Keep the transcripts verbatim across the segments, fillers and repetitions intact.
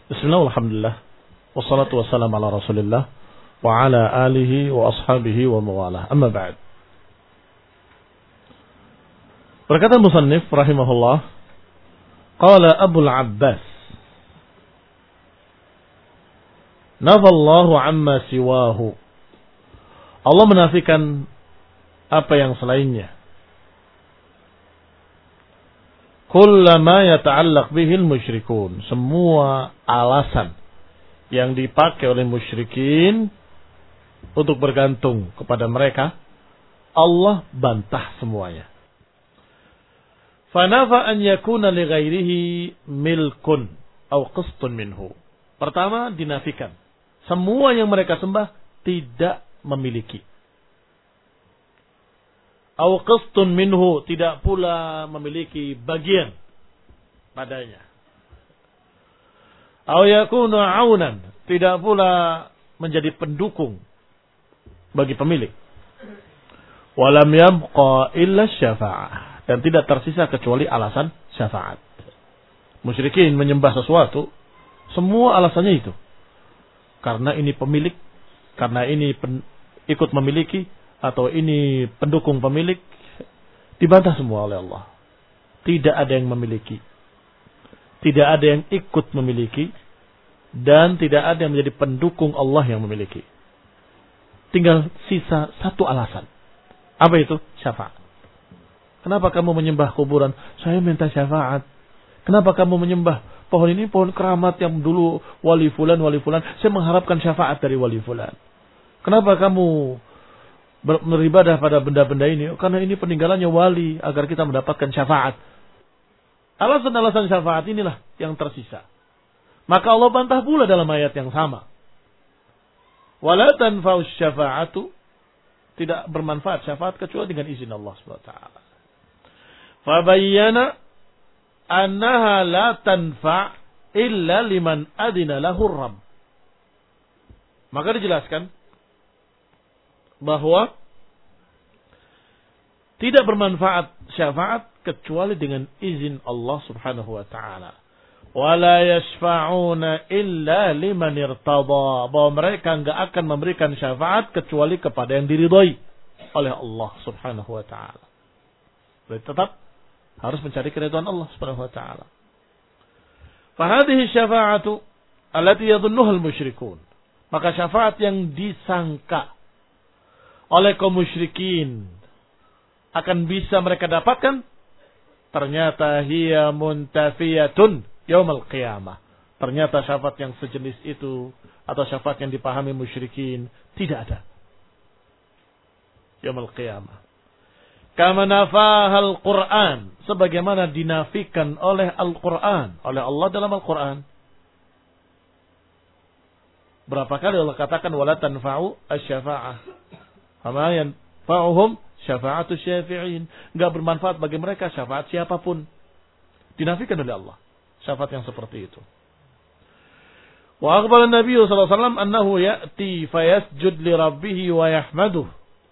Bismillah, alhamdulillah, wassalatu wassalamu ala rasulillah wa ala alihi wa ashabihi wa mawalah. Amma ba'd. Berkata musannif rahimahullah, qala Abul Abbas, nafallahu amma siwahu. Allah menafikan apa yang selainnya. Kullama yata'allaq bihil musyrikun. Semua alasan yang dipakai oleh musyrikin untuk bergantung kepada mereka, Allah bantah semuanya. Fanafa an yakuna li ghairihi milkun aw qistun minhu. Pertama, dinafikan. Semua yang mereka sembah tidak memiliki. Aw qistun minhu, tidak pula memiliki bagian padanya. Aw yakunu aunan, tidak pula menjadi pendukung bagi pemilik. Walam yabqa illa syafa'ah, dan tidak tersisa kecuali alasan syafaat. Musyrikin menyembah sesuatu, semua alasannya itu. Karena ini pemilik, karena ini pen, ikut memiliki, atau ini pendukung pemilik, dibantah semua oleh Allah. Tidak ada yang memiliki, tidak ada yang ikut memiliki, dan tidak ada yang menjadi pendukung Allah yang memiliki. Tinggal sisa satu alasan. Apa itu? Syafaat. Kenapa kamu menyembah kuburan? Saya minta syafaat. Kenapa kamu menyembah pohon ini? Pohon keramat yang dulu wali fulan, wali fulan. Saya mengharapkan syafaat dari wali fulan. Kenapa kamu beribadah pada benda-benda ini? Karena ini peninggalannya wali, agar kita mendapatkan syafaat. Alasan-alasan syafaat inilah yang tersisa. Maka Allah bantah pula dalam ayat yang sama. Wala tanfa'us syafa'atu, tidak bermanfaat syafaat kecuali dengan izin Allah subhanahu wa taala. Fabayyana annaha la tanfa' illa liman adina lahu rabb. Maka dijelaskan bahwa tidak bermanfaat syafaat kecuali dengan izin Allah subhanahu wa ta'ala. Wala yashfa'una illa liman irtada. Bahwa mereka enggak akan memberikan syafaat kecuali kepada yang diridhai oleh Allah subhanahu wa ta'ala. Berarti tetap harus mencari keridhaan Allah subhanahu wa ta'ala. Fahadihi syafa'atu allati yadhunnuha al-musyrikun. Maka syafaat yang disangka oleh kaum musyrikin akan bisa mereka dapatkan, ternyata hiya muntafiyatun yaumal qiyamah. Ternyata syafaat yang sejenis itu atau syafaat yang dipahami musyrikin tidak ada yaumal qiyamah. Kama nafahal Qur'an, sebagaimana dinafikan oleh Al-Qur'an, oleh Allah dalam Al-Qur'an. Berapa kali Allah katakan wala tanfa'u asy-syafa'ah. Ama yanfa'uhum syafa'atu syafi'in. Enggak bermanfaat bagi mereka syafaat siapapun. Dinafikan oleh Allah syafaat yang seperti itu. Wa akhbara Nabi sallallahu alaihi wasallam annahu ya'ti fayasjud li rabbih wa yahmaduh.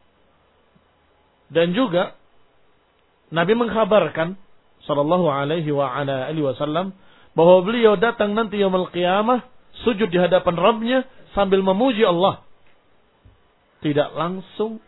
Dan juga Nabi mengkhabarkan sallallahu alaihi wa ala alihi wasallam bahwa beliau datang nanti yaumul qiyamah sujud di hadapan Rabbnya sambil memuji Allah. Tidak langsung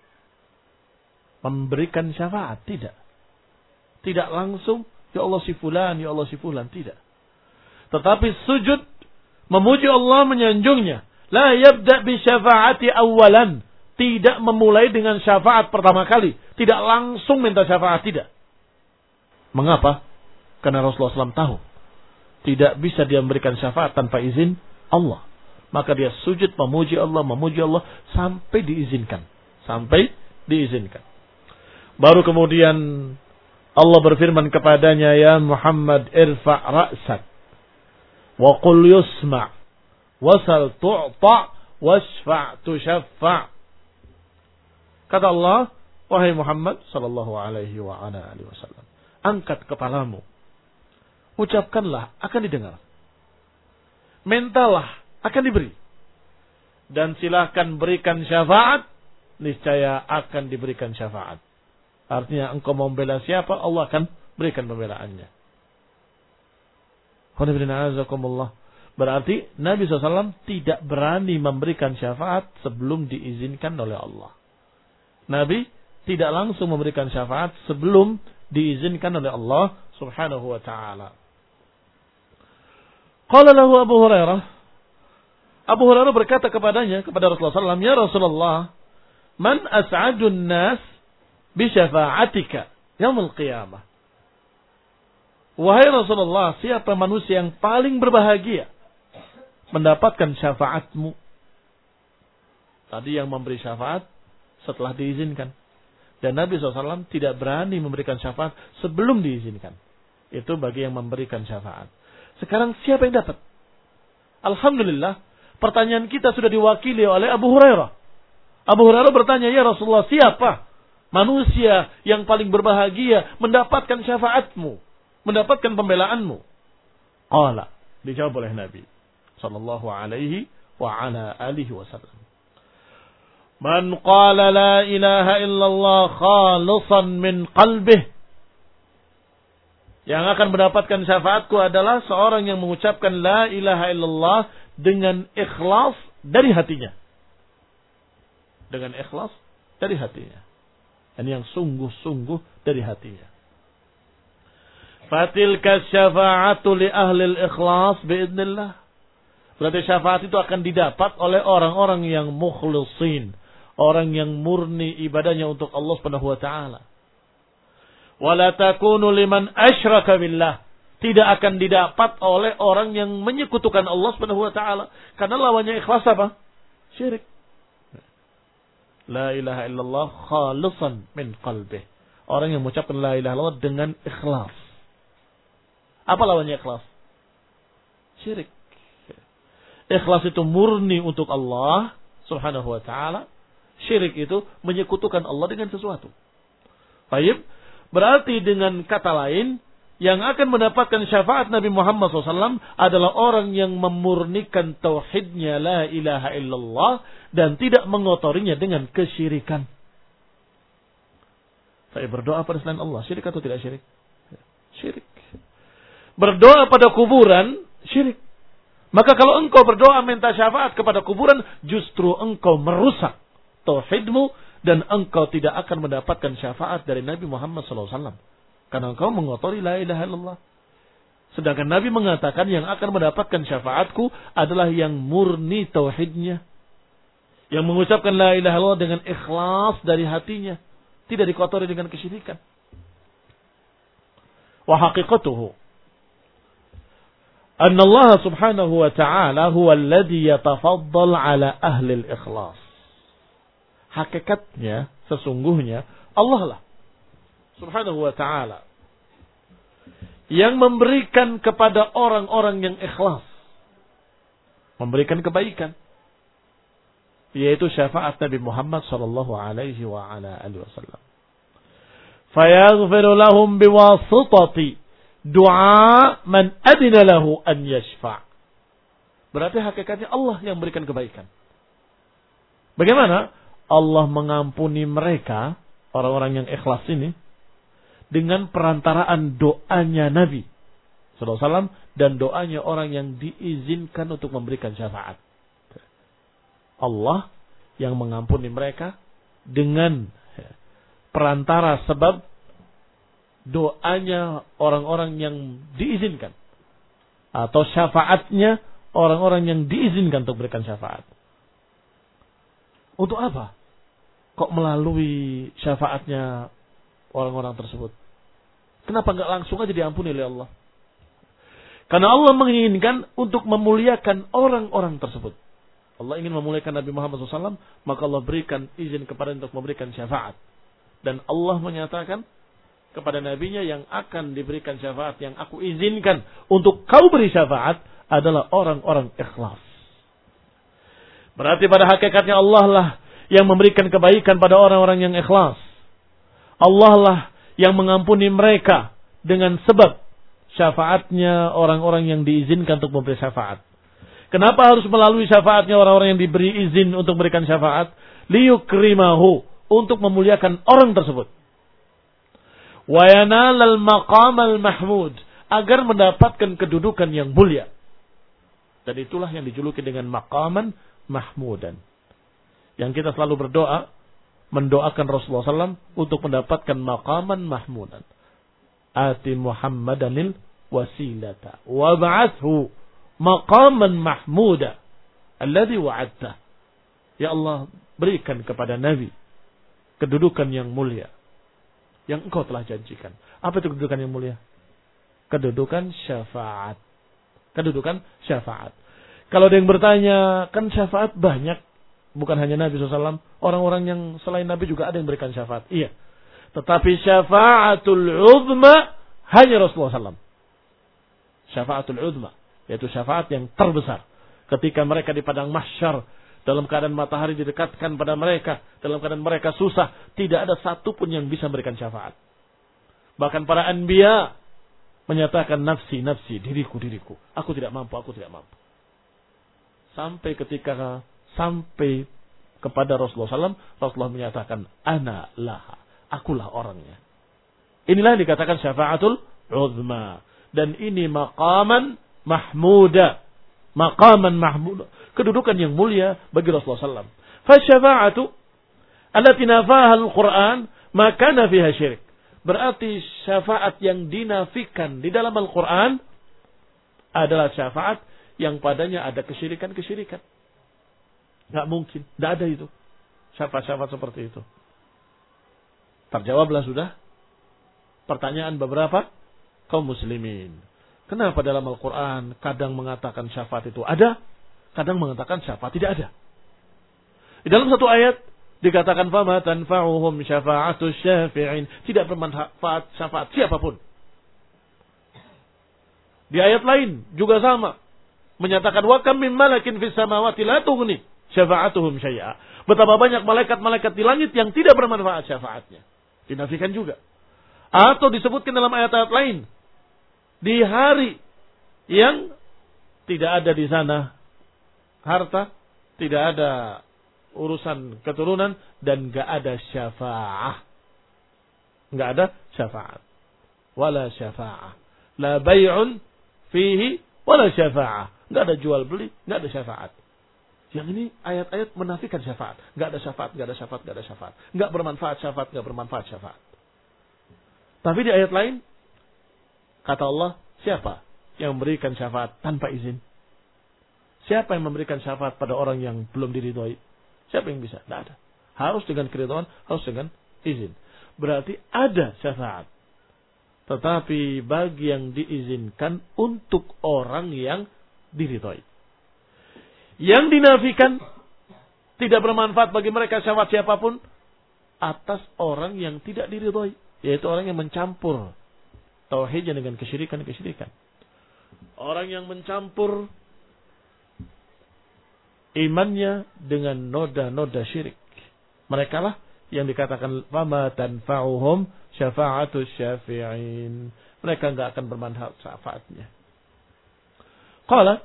memberikan syafaat, tidak. Tidak langsung, ya Allah si fulan, ya Allah si fulan, tidak. Tetapi sujud memuji Allah, menyanjungnya. La yabda bi syafaati awalan. Tidak memulai dengan syafaat pertama kali. Tidak langsung minta syafaat, tidak. Mengapa? Karena Rasulullah shallallahu alaihi wasallam tahu tidak bisa dia memberikan syafaat tanpa izin Allah. Maka dia sujud memuji Allah, memuji Allah sampai diizinkan. Sampai diizinkan. Baru kemudian Allah berfirman kepadanya, ya Muhammad irfa' ra'sak wa qul yusma' wasal tu'ta' washfa' tushaffa'. Kata Allah, wahai Muhammad sallallahu alaihi wa ala alihi wasallam, angkat kepalamu, ucapkanlah, akan didengar. Mintalah, akan diberi. Dan silahkan berikan syafaat, niscaya akan diberikan syafaat. Artinya engkau mau membela siapa, Allah akan berikan pembelaannya. Berarti Nabi shallallahu alaihi wasallam tidak berani memberikan syafaat sebelum diizinkan oleh Allah. Nabi tidak langsung memberikan syafaat sebelum diizinkan oleh Allah subhanahu wa ta'ala. Qala lahu Abu Hurairah. Abu Hurairah berkata kepadanya, kepada Rasulullah shallallahu alaihi wasallam, ya Rasulullah, man as'adun nas bi syafa'atika yaumil qiyamah. Wahai Rasulullah, siapa manusia yang paling berbahagia mendapatkan syafaatmu? Tadi yang memberi syafaat setelah diizinkan. Dan Nabi shallallahu alaihi wasallam tidak berani memberikan syafaat sebelum diizinkan. Itu bagi yang memberikan syafaat. Sekarang siapa yang dapat? Alhamdulillah, pertanyaan kita sudah diwakili oleh Abu Hurairah. Abu Hurairah bertanya, ya Rasulullah, siapa manusia yang paling berbahagia mendapatkan syafaatmu, mendapatkan pembelaanmu? Qala, dijawab oleh Nabi sallallahu alaihi wa ala alihi wasallam, man qala la ilaha illallah khalisan min qalbih. Yang akan mendapatkan syafaatku adalah seorang yang mengucapkan la ilaha illallah dengan ikhlas dari hatinya. Dengan ikhlas dari hatinya. Dan yang sungguh-sungguh dari hatinya. Fatilka syafa'atu li ahli al-ikhlas biidznillah. Berarti syafaat itu akan didapat oleh orang-orang yang mukhlisin. Orang yang murni ibadahnya untuk Allah subhanahu wa ta'ala. Wala takunu liman asyraka billah. Tidak akan didapat oleh orang yang menyekutukan Allah subhanahu wa ta'ala. Karena lawannya ikhlas apa? Syirik. La ilaha illallah khalisan min qalbih. Orang yang mengucapkan la ilaha illallah dengan ikhlas. Apa lawannya ikhlas? Syirik. Ikhlas itu murni untuk Allah subhanahu wa ta'ala. Syirik itu menyekutukan Allah dengan sesuatu. Baik. Berarti dengan kata lain, yang akan mendapatkan syafaat Nabi Muhammad shallallahu alaihi wasallam adalah orang yang memurnikan tauhidnya la ilaha illallah dan tidak mengotorinya dengan kesyirikan. Saya berdoa pada selain Allah, syirik atau tidak syirik? Syirik. Berdoa pada kuburan, syirik. Maka kalau engkau berdoa minta syafaat kepada kuburan, justru engkau merusak tauhidmu dan engkau tidak akan mendapatkan syafaat dari Nabi Muhammad shallallahu alaihi wasallam. Karena engkau mengotori la ilaha illallah. Sedangkan Nabi mengatakan yang akan mendapatkan syafaatku adalah yang murni tauhidnya. Yang mengucapkan la ilaha illallah dengan ikhlas dari hatinya. Tidak dikotori dengan kesyirikan. Wa haqiqatuhu. Anna Allah subhanahu wa ta'ala huwa alladhi yatafaddal ala ahli al-ikhlas. Hakikatnya, sesungguhnya, Allah lah subhanahu wa ta'ala yang memberikan kepada orang-orang yang ikhlas, memberikan kebaikan, yaitu syafaat Nabi Muhammad sallallahu alaihi wa ala alihi wasallam. Fayaghfiru lahum biwasitati du'a man adina lahu an yashfa'. Berarti hakikatnya Allah yang memberikan kebaikan. Bagaimana? Allah mengampuni mereka, orang-orang yang ikhlas ini, dengan perantaraan doanya Nabi sallallahu alaihi wasallam dan doanya orang yang diizinkan untuk memberikan syafaat. Allah yang mengampuni mereka dengan perantara sebab doanya orang-orang yang diizinkan atau syafaatnya orang-orang yang diizinkan untuk memberikan syafaat. Untuk apa? Kok melalui syafaatnya orang-orang tersebut? Kenapa enggak langsung aja diampuni oleh Allah? Karena Allah menginginkan untuk memuliakan orang-orang tersebut. Allah ingin memuliakan Nabi Muhammad shallallahu alaihi wasallam, maka Allah berikan izin kepada untuk memberikan syafaat. Dan Allah menyatakan kepada nabinya yang akan diberikan syafaat, yang aku izinkan untuk kau beri syafaat adalah orang-orang ikhlas. Berarti pada hakikatnya Allah lah yang memberikan kebaikan pada orang-orang yang ikhlas. Allah lah yang mengampuni mereka dengan sebab syafaatnya orang-orang yang diizinkan untuk memberi syafaat. Kenapa harus melalui syafaatnya orang-orang yang diberi izin untuk memberikan syafaat? Liyukrimahu, untuk memuliakan orang tersebut. Wa yanalal maqamal mahmud, agar mendapatkan kedudukan yang mulia. Dan itulah yang dijuluki dengan maqaman mahmudan. Yang kita selalu berdoa, mendoakan Rasulullah shallallahu alaihi wasallam untuk mendapatkan maqaman mahmudan. Ati Muhammadanil wasilata wab'athu maqaman mahmuda alladhi wa'adta. Ya Allah, berikan kepada Nabi kedudukan yang mulia yang engkau telah janjikan. Apa itu kedudukan yang mulia? Kedudukan syafaat. Kedudukan syafaat. Kalau ada yang bertanya, kan syafaat banyak. Bukan hanya Nabi shallallahu alaihi wasallam. Orang-orang yang selain Nabi juga ada yang berikan syafaat. Iya. Tetapi syafaatul uzma hanya Rasulullah shallallahu alaihi wasallam. Syafaatul uzma. Yaitu syafaat yang terbesar. Ketika mereka di padang mahsyar. Dalam keadaan matahari didekatkan pada mereka. Dalam keadaan mereka susah. Tidak ada satupun yang bisa memberikan syafaat. Bahkan para anbiya menyatakan nafsi, nafsi, diriku, diriku. Aku tidak mampu, aku tidak mampu. Sampai ketika sampai kepada Rasulullah shallallahu alaihi wasallam, Rasulullah menyatakan, ana laha, akulah orangnya. Inilah yang dikatakan syafaatul uzma. Dan ini maqaman mahmuda. Maqaman mahmuda. Kedudukan yang mulia bagi Rasulullah shallallahu alaihi wasallam. Fasyafa'atu allati nafaha al-Qur'an ma kana fiha syirik. Berarti syafaat yang dinafikan di dalam Al-Quran adalah syafaat yang padanya ada kesyirikan-kesyirikan. Nggak mungkin. Nggak ada itu. Syafaat-syafaat seperti itu. Terjawablah sudah pertanyaan beberapa kaum muslimin. Kenapa dalam Al-Quran kadang mengatakan syafaat itu ada, kadang mengatakan syafaat tidak ada. Di dalam satu ayat dikatakan fama tanfa'uhum syafa'atus syafi'in, tidak bermanfaat syafaat siapapun. Di ayat lain juga sama, menyatakan wa kam min malakin fis samawati la tughni syafa'atuhum syai'a. Betapa banyak malaikat-malaikat di langit yang tidak bermanfaat syafaatnya. Dinafikan juga. Atau disebutkan dalam ayat-ayat lain, di hari yang tidak ada di sana harta, tidak ada urusan keturunan, dan gak ada syafa'ah. Gak ada syafa'at. Wala syafa'ah. La bay'un fihi wala syafa'ah. Gak ada jual beli, gak ada syafa'at. Yang ini ayat-ayat menafikan syafaat. Gak ada syafaat, gak ada syafaat, gak ada syafaat. Gak bermanfaat syafaat, gak bermanfaat syafaat. Tapi di ayat lain, kata Allah, siapa yang memberikan syafaat tanpa izin? Siapa yang memberikan syafaat pada orang yang belum diridhoi? Siapa yang bisa? Tidak ada. Harus dengan keridhaan, harus dengan izin. Berarti ada syafaat. Tetapi bagi yang diizinkan untuk orang yang diridhoi. Yang dinafikan tidak bermanfaat bagi mereka syafaat siapapun atas orang yang tidak diridhoi. Yaitu orang yang mencampur tauhidnya dengan kesyirikan-kesyirikan. Orang yang mencampur imannya dengan noda-noda syirik. Mereka lah yang dikatakan fama tanfa'uhum syafa'atus syafi'in. Mereka enggak akan bermanfaat syafaatnya. Qala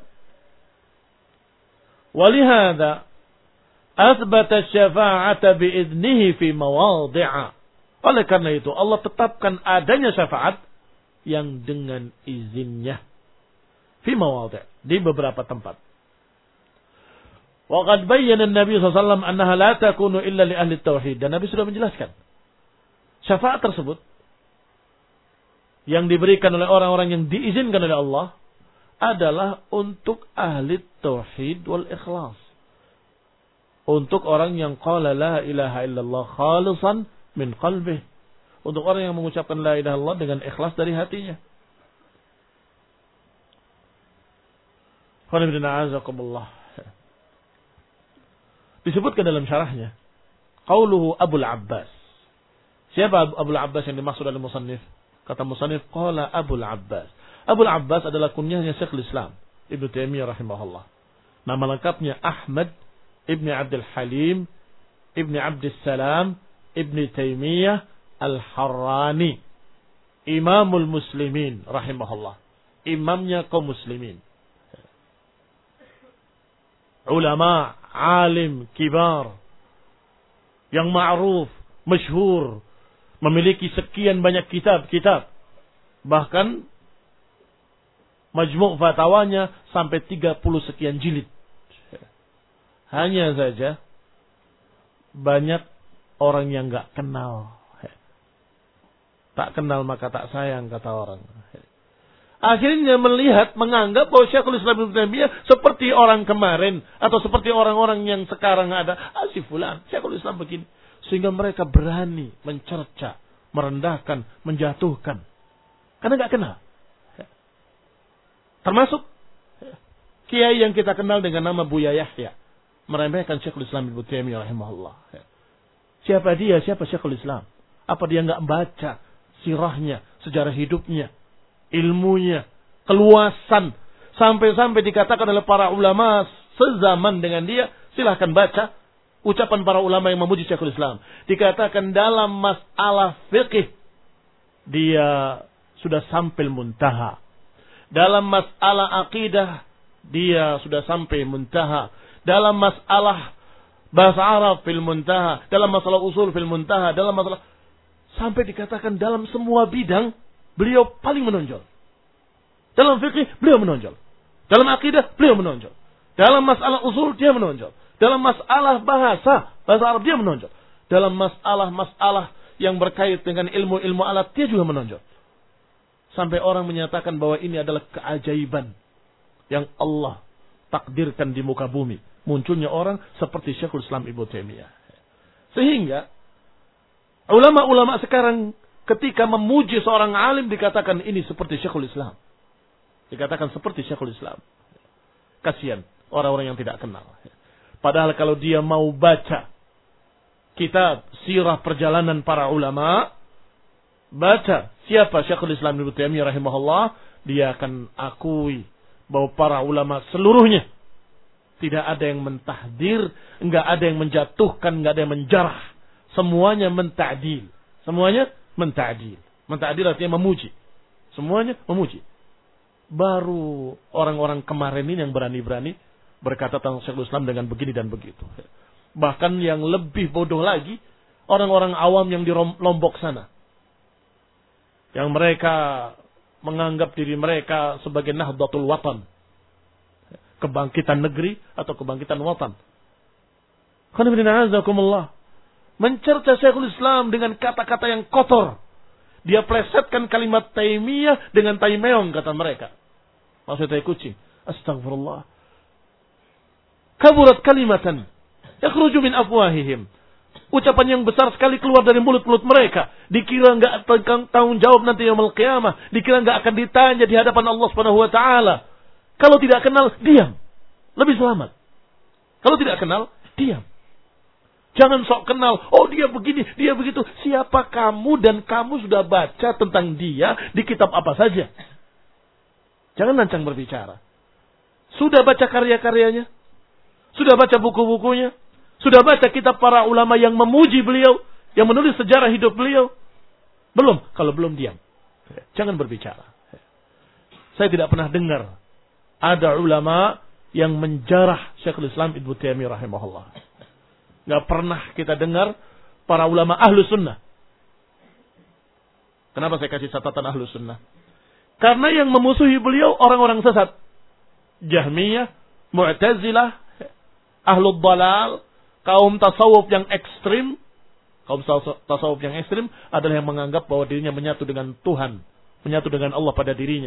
walihada athbata syafa'ata bi'idnihi fi mawadhi'a. Oleh karena itu Allah tetapkan adanya syafaat yang dengan izinnya fi mawadhi' di beberapa tempat. Wa qad bayyana an-nabi sallallahu alaihi wasallam annaha la takunu illa li ahli tauhid. Dan Nabi sudah menjelaskan syafaat tersebut yang diberikan oleh orang-orang yang diizinkan oleh Allah adalah untuk ahli tauhid wal ikhlas. Untuk orang yang qala la ilaha illallah khalisan min qalbih. Untuk orang yang mengucapkan la ilaha illallah dengan ikhlas dari hatinya. Disebutkan dalam syarahnya qauluhu Abul Abbas. Siapa Abul Abbas yang dimaksud oleh musannif? Kata musannif qala Abul Abbas. Abul Abbas adalah kunyahnya Syekhul Islam Ibnu Taimiyah rahimahullah. Nama lengkapnya Ahmad Ibnu Abdul Halim Ibnu Abdus Salam Ibnu Taimiyah Al-Harrani, Imamul Muslimin rahimahullah. Imamnya kaum muslimin. Ulama, alim, kibar, yang ma'ruf, masyhur, memiliki sekian banyak kitab-kitab. Bahkan Majmu' fatwanya sampai tiga puluh sekian jilid. Hanya saja banyak orang yang enggak kenal. Tak kenal maka tak sayang, kata orang. Akhirnya melihat, menganggap bahwa Syekhul Islam Ibnu Taimiyah seperti orang kemarin atau seperti orang-orang yang sekarang ada. Ah, si fulan, Syekhul Islam begini. Sehingga mereka berani mencerca, merendahkan, menjatuhkan. Karena enggak kenal. Termasuk kiai yang kita kenal dengan nama Buya Yahya, meremehkan Syekhul Islam Ibnu Taimiyah rahimahullah. Siapa dia? Siapa Syekhul Islam? Apa dia enggak baca sirahnya, sejarah hidupnya, ilmunya, keluasan, sampai-sampai dikatakan oleh para ulama sezaman dengan dia, silahkan baca ucapan para ulama yang memuji Syekhul Islam. Dikatakan dalam masalah fikih dia sudah sampai muntaha. Dalam masalah akidah dia sudah sampai muntaha. Dalam masalah bahasa Arab fil muntaha, dalam masalah usul fil muntaha, dalam masalah sampai dikatakan dalam semua bidang beliau paling menonjol. Dalam fikih beliau menonjol. Dalam akidah beliau menonjol. Dalam masalah usul dia menonjol. Dalam masalah bahasa, bahasa Arab dia menonjol. Dalam masalah-masalah yang berkait dengan ilmu-ilmu alat dia juga menonjol. Sampai orang menyatakan bahwa ini adalah keajaiban yang Allah takdirkan di muka bumi. Munculnya orang seperti Syekhul Islam Ibnu Taimiyah. Sehingga ulama-ulama sekarang ketika memuji seorang alim dikatakan ini seperti Syekhul Islam. Dikatakan seperti Syekhul Islam. Kasihan orang-orang yang tidak kenal. Padahal kalau dia mau baca kitab sirah perjalanan para ulama, baca siapa Syekhul Islam Ibnu Taimiyah rahimahullah, dia akan akui bahwa para ulama seluruhnya tidak ada yang mentahdir, enggak ada yang menjatuhkan, enggak ada yang menjarah. Semuanya menta'dil. Semuanya menta'dil. Menta'dil artinya memuji. Semuanya memuji. Baru orang-orang kemarin ini yang berani-berani berkata tentang Syekhul Islam dengan begini dan begitu. Bahkan yang lebih bodoh lagi, orang-orang awam yang di Lombok sana. Yang mereka menganggap diri mereka sebagai Nahdlatul Watan. Kebangkitan negeri atau kebangkitan watan. Alhamdulillah. Mencerca Syekhul Islam dengan kata-kata yang kotor. Dia plesetkan kalimat Taimiyah dengan tai meong, kata mereka. Maksudnya tai kucing. Astagfirullah. Kaburat kalimatan yakhruju min afwahihim. Ucapan yang besar sekali keluar dari mulut-mulut mereka. Dikira enggak tanggung jawab nanti yaumul qiyamah. Dikira enggak akan ditanya di hadapan Allah Subhanahu wa taala. Kalau tidak kenal, diam. Lebih selamat. Kalau tidak kenal, diam. Jangan sok kenal. Oh dia begini, dia begitu. Siapa kamu dan kamu sudah baca tentang dia di kitab apa saja. Jangan lancang berbicara. Sudah baca karya-karyanya? Sudah baca buku-bukunya? Sudah baca kitab para ulama yang memuji beliau? Yang menulis sejarah hidup beliau? Belum. Kalau belum, diam. Jangan berbicara. Saya tidak pernah dengar ada ulama yang menjarah Syekhul Islam Ibnu Taimiyah rahimahullah. Gak pernah kita dengar para ulama ahlu sunnah. Kenapa saya kasih catatan ahlu sunnah? Karena yang memusuhi beliau orang-orang sesat. Jahmiyah, Mu'tazilah, Ahlul Dalal, kaum tasawuf yang ekstrim. Kaum tasawuf yang ekstrim adalah yang menganggap bahwa dirinya menyatu dengan Tuhan. Menyatu dengan Allah pada dirinya.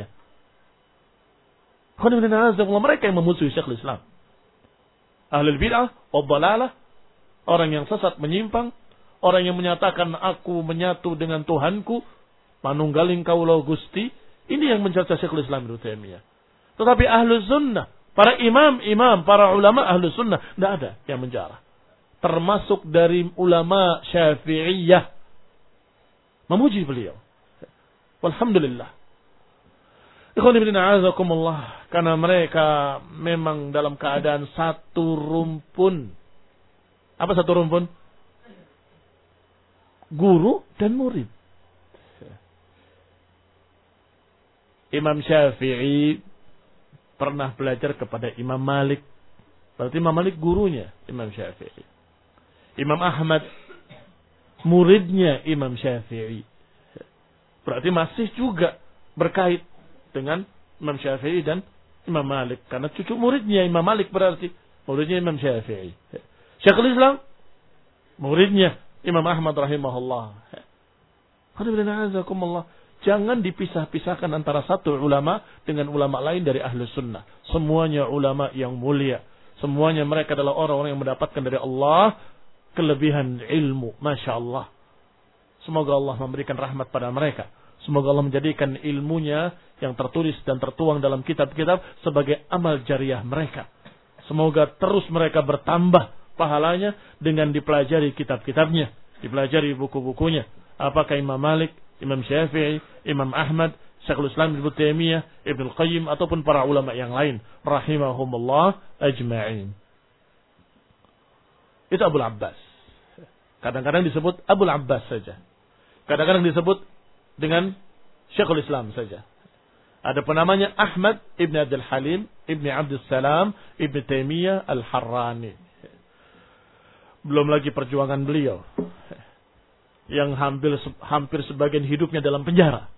Mereka yang memusuhi Syekhul Islam. Ahlul bid'ah, waddalalah, orang yang sesat menyimpang, orang yang menyatakan aku menyatu dengan Tuhanku, manunggaling kaulo Gusti, ini yang mencerca Syekhul Islam Ibnu Taimiyah. Tetapi Ahlus Sunnah, para imam-imam, para ulama Ahlus Sunnah, tidak ada yang menjarah. Termasuk dari ulama Syafi'iyah, memuji beliau. Walhamdulillah. Ikhwan ibn a'azakumullah, karena mereka memang dalam keadaan satu rumpun. Apa satu rumpun? Guru dan murid. Imam Syafi'i pernah belajar kepada Imam Malik. Berarti Imam Malik gurunya Imam Syafi'i. Imam Ahmad muridnya Imam Syafi'i. Berarti masih juga berkait dengan Imam Syafi'i dan Imam Malik. Karena cucu muridnya Imam Malik berarti muridnya Imam Syafi'i. Syekhul Islam muridnya Imam Ahmad rahimahullah. Jangan dipisah-pisahkan antara satu ulama dengan ulama lain dari ahlu sunnah. Semuanya ulama yang mulia. Semuanya mereka adalah orang-orang yang mendapatkan dari Allah kelebihan ilmu. Masya Allah. Semoga Allah memberikan rahmat pada mereka. Semoga Allah menjadikan ilmunya yang tertulis dan tertuang dalam kitab-kitab sebagai amal jariah mereka. Semoga terus mereka bertambah pahalanya dengan dipelajari kitab-kitabnya, dipelajari buku-bukunya. Apakah Imam Malik, Imam Syafi'i, Imam Ahmad, Syekhul Islam Ibnu Taimiyah, Ibnu Qayyim ataupun para ulama yang lain rahimahumullah ajma'in. Itu Abul Abbas. Kadang-kadang disebut Abul Abbas saja. Kadang-kadang disebut dengan Syekhul Islam saja. Ada penamanya Ahmad Ibn Abdul Halim, Ibn Abdul Salam, Ibn Taimiyah Al-Harrani. Belum lagi perjuangan beliau yang hampir hampir sebagian hidupnya dalam penjara.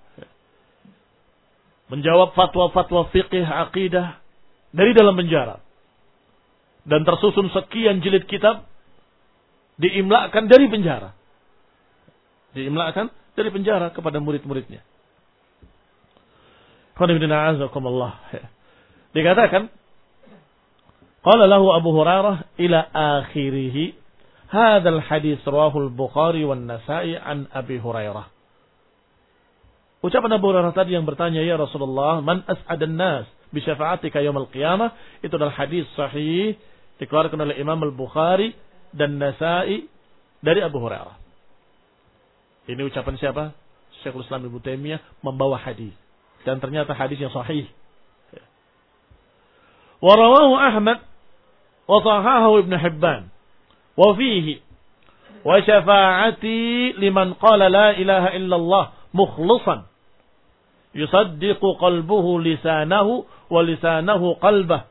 Menjawab fatwa-fatwa fiqih akidah dari dalam penjara. Dan tersusun sekian jilid kitab diimlakkan dari penjara. Diimlakkan dari penjara kepada murid-muridnya. Dikatakan, qala lahu Abu Hurairah ila akhirih, hadzal hadis rawahu al-Bukhari wan Nasa'i an Abi Hurairah. Ucapan Abu Hurairah tadi yang bertanya, ya Rasulullah, man as'adan nas bi syafa'atika yaumil qiyamah, itu adalah hadis sahih dikeluarkan oleh Imam Al-Bukhari dan Nasa'i dari Abu Hurairah. Ini ucapan siapa? Syekhul Islam Ibnu Taimiyah membawa hadis. Dan ternyata hadis yang sahih. Wa rawahu Ahmad wa sahahahu Ibnu Hibban. Wa fihi wa syafa'ati liman qala la ilaha illallah mukhlishan yusaddiqu qalbuhu lisanahu wa lisanahu qalbah.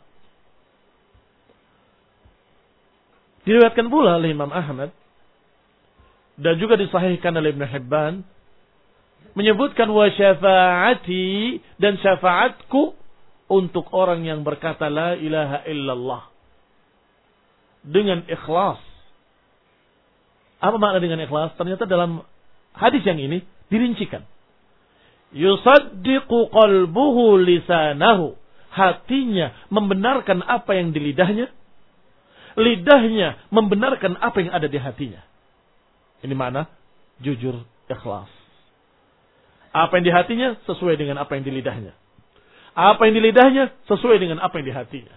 Diriwayatkan pula oleh Imam Ahmad dan juga disahihkan oleh Ibnu Hibban menyebutkan wa syafa'ati dan syafaatku untuk orang yang berkata la ilaha illallah dengan ikhlas. Apa makna dengan ikhlas? Ternyata dalam hadis yang ini dirincikan. Yusaddiqu qalbuhu lisanahu. Hatinya membenarkan apa yang di lidahnya. Lidahnya membenarkan apa yang ada di hatinya. Ini makna jujur ikhlas. Apa yang di hatinya sesuai dengan apa yang di lidahnya. Apa yang di lidahnya sesuai dengan apa yang di hatinya.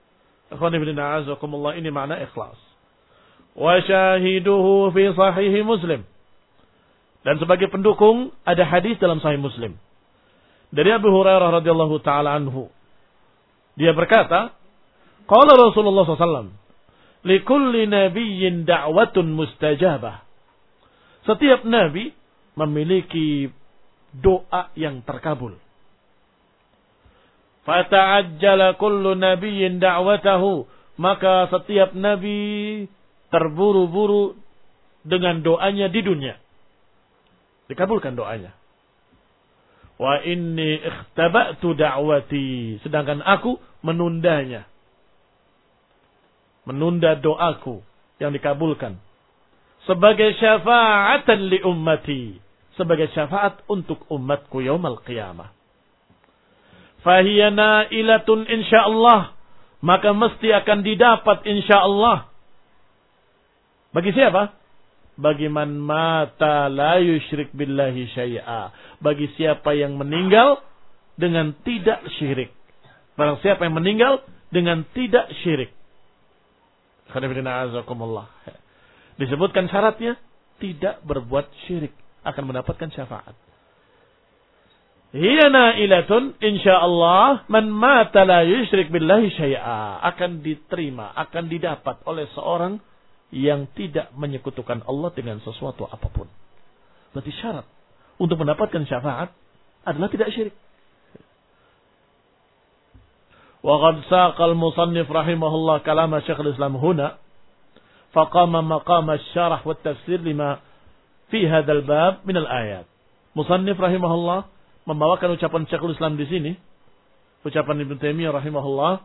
Ini makna ikhlas. Wa syahiduhu fi sahih Muslim. Dan sebagai pendukung ada hadis dalam sahih Muslim. Dari Abu Hurairah radhiyallahu taala anhu. Dia berkata, qala Rasulullah sallallahu alaihi wasallam, likulli nabiyyin da'watun mustajabah. Setiap nabi memiliki doa yang terkabul. Fata'ajjala kullu nabiyyin da'watahu. Maka setiap nabi terburu-buru dengan doanya di dunia. Dikabulkan doanya. Wa inni ikhtaba'tu da'wati. Sedangkan aku menundanya. Menunda doaku yang dikabulkan. Sebagai syafa'atan li ummati. Sebagai syafaat untuk umatku yaumal qiyamah. Fahiya na'ilatun insyaallah. Maka mesti akan didapat insyaallah. Bagi siapa? Bagi man mata la yusyrik billahi syai'a. Bagi siapa yang meninggal dengan tidak syirik. Barang siapa yang meninggal dengan tidak syirik. Disebutkan syaratnya tidak berbuat syirik akan mendapatkan syafaat. Hiya na'ilatun insyaallah man mata la yusyrik billahi syai'a. Akan diterima, akan didapat oleh seorang yang tidak menyekutukan Allah dengan sesuatu apapun. Berarti syarat untuk mendapatkan syafaat adalah tidak syirik. Wa qad saqal musannif rahimahullah kalama Syekhul Islam huna faqama maqama asy-syarh wa tafsir lima fi hadzal bab min al-ayat. Musannif rahimahullah membawakan ucapan Syekhul Islam di sini ucapan Ibnu Taimiyah rahimahullah,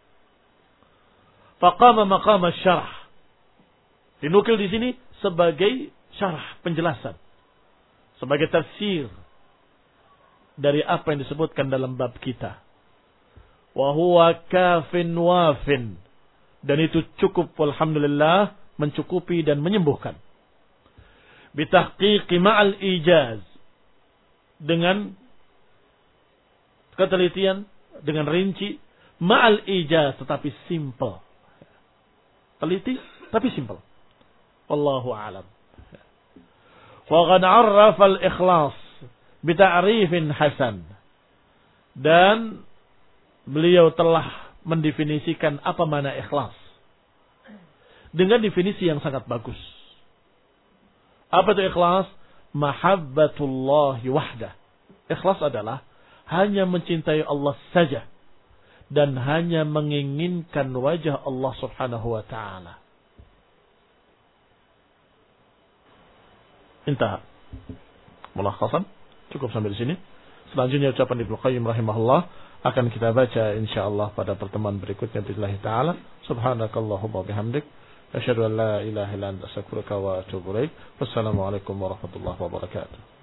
faqama maqama syarah. Dinukil di sini sebagai syarah, penjelasan, sebagai tafsir dari apa yang disebutkan dalam bab kita. Wa huwa kafin wafin, dan itu cukup alhamdulillah, mencukupi dan menyembuhkan. Bitahqiqi ma'al ijaz, dengan ketelitian, dengan rinci, ma'al ijaz, tetapi simple. Teliti tapi simple. Wallahu a'lam. Wa qad 'arrafa al-ikhlas bi ta'rifin hasan. Dan beliau telah mendefinisikan apa makna ikhlas dengan definisi yang sangat bagus. Apa itu ikhlas? Mahabbatullahi wahdah. Ikhlas adalah hanya mencintai Allah saja dan hanya menginginkan wajah Allah Subhanahu wa taala. Intah. Mulakhasan, cukup sampai di sini. Selanjutnya ucapan Ibnu Qayyim rahimahullah akan kita baca insyaallah pada pertemuan berikutnya billahi taala. Subhanakallahumma bihamdik, asyhadu an la ilaha illa anta astaghfiruka wa atubu ilaik. Wassalamualaikum warahmatullahi wabarakatuh.